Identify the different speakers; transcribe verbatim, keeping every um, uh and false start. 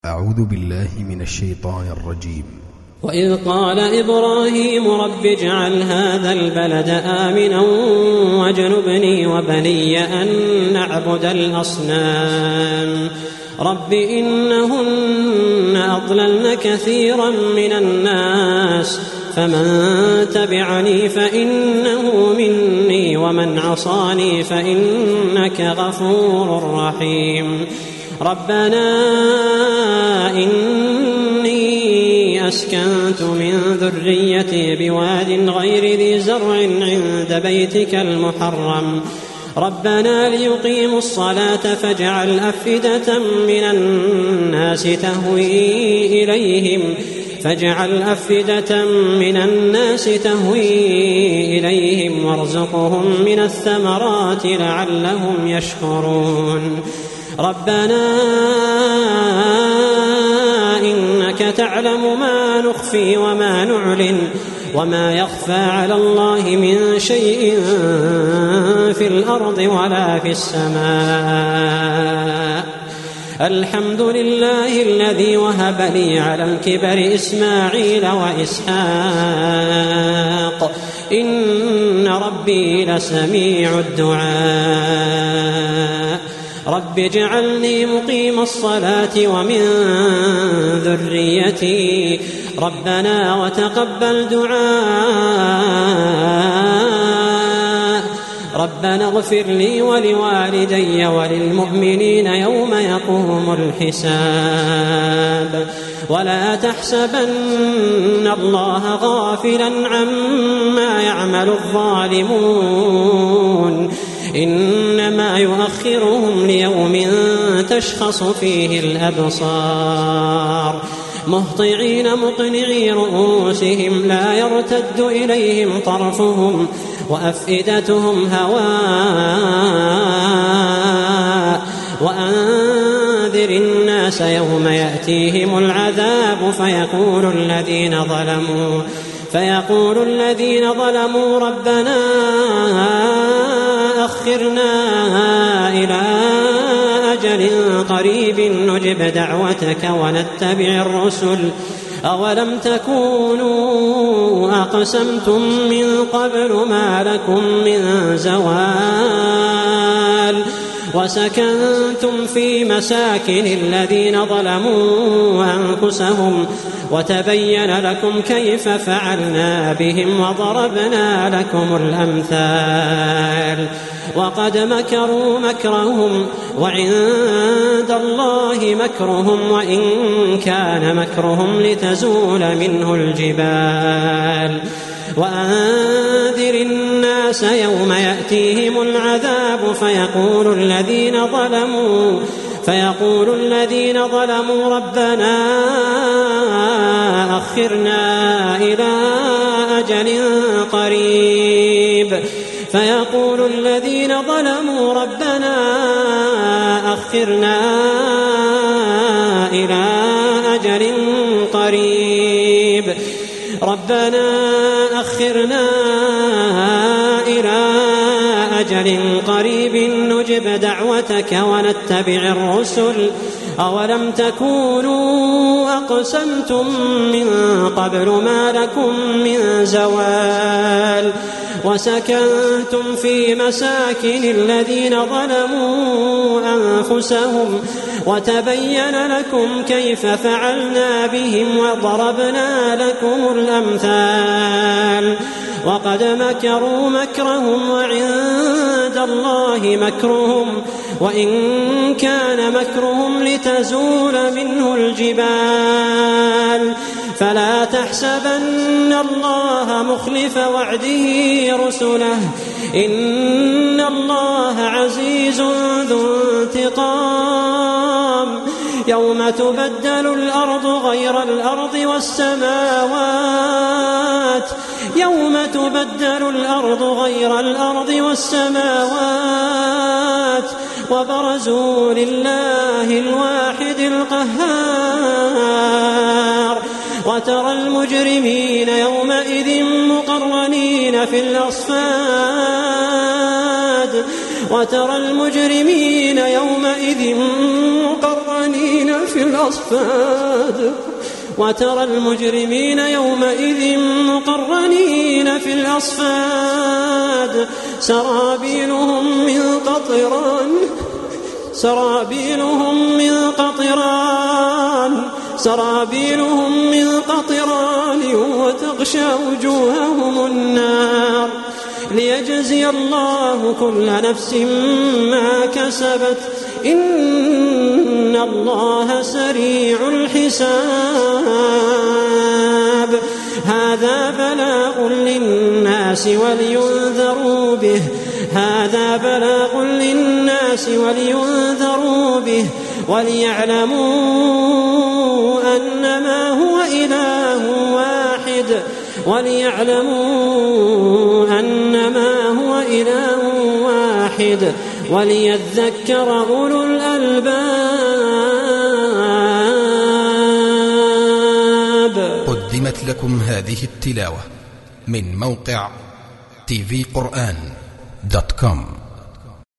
Speaker 1: أعوذ بالله من الشيطان الرجيم.
Speaker 2: وإذ قال إبراهيم رب اجعل هذا البلد آمنا واجنبني وبني أن نعبد الأصنام رب إنهن أضللن كثيرا من الناس فمن تبعني فإنه مني ومن عصاني فإنك غفور رحيم. ربنا إني أسكنت من ذريتي بواد غير ذي زرع عند بيتك المحرم ربنا ليقيموا الصلاة فاجعل أفئدة من الناس تهوي إليهم فاجعل أفئدة من الناس تهوي إليهم وارزقهم من الثمرات لعلهم يشكرون. ربنا إنك تعلم ما نخفي وما نعلن وما يخفى على الله من شيء في الأرض ولا في السماء. الحمد لله الذي وهب لي على الكبر إسماعيل وإسحاق إن ربي لسميع الدعاء. رب اجعلني مقيم الصلاة ومن ذريتي ربنا وتقبل دعاء. ربنا اغفر لي ولوالدي وللمؤمنين يوم يقوم الحساب. ولا تحسبن الله غافلا عما يعمل الظالمون إنما يؤخرهم ليوم تشخص فيه الأبصار مهطعين مقنعي رؤوسهم لا يرتد إليهم طرفهم وأفئدتهم هواء. وأنذر الناس يوم يأتيهم العذاب فيقول الذين ظلموا فيقول الذين ظلموا ربنا أخرنا إلى أجل قريب نجب دعوتك ونتبع الرسل أولم تكونوا أقسمتم من قبل ما لكم من زوال وسكنتم في مساكن الذين ظلموا أنفسهم وتبين لكم كيف فعلنا بهم وضربنا لكم الأمثال. وقد مكروا مكرهم وعند الله مكرهم وإن كان مكرهم لتزول منه الجبال. وأنذر الناس يوم يأتيهم العذاب فيقول الذين ظلموا فيقول الذين ظلموا ربنا أخرنا إلى أجل قريب فيقول الذين ظلموا ربنا أخرنا إلى أجل قريب ربنا أخرنا إلى أجل قريب نجب دعوتك ونتبع الرسل أولم تكونوا أقسمتم من قبل ما لكم من زوال وسكنتم في مساكن الذين ظلموا أنفسهم وتبين لكم كيف فعلنا بهم وضربنا لكم الأمثال. وقد مكروا مكرهم وعند الله مكرهم وإن كان مكرهم لتزول منه الجبال. فلا تحسبن الله مخلف وعده رسله إن الله عزيز ذو انتقام. يوم تبدل الأرض غير الأرض والسماوات يوم تبدل الأرض غير الأرض والسماوات وبرزوا لله الواحد القهار. وترى المجرمين يومئذ مقرنين في الأصفاد وترى المجرمين يومئذ مقرنين في في الأصفاد وترى المجرمين يومئذ مقرنين في الأصفاد سرابيلهم من قطران سرابيلهم من قطران سرابيلهم من قطران وتغشى وجوههم النار ليجزي الله كل نفس ما كسبت إن الله سريع الحساب. هذا بلاغ للناس ولينذروا به هذا بلاغ للناس ولينذروا به وليعلموا أنما هو إله واحد وليعلموا أنما هو إله واحد وليذكر أولو الألباب.
Speaker 1: قدمت لكم هذه التلاوة من موقع تي في قرآن دوت كوم.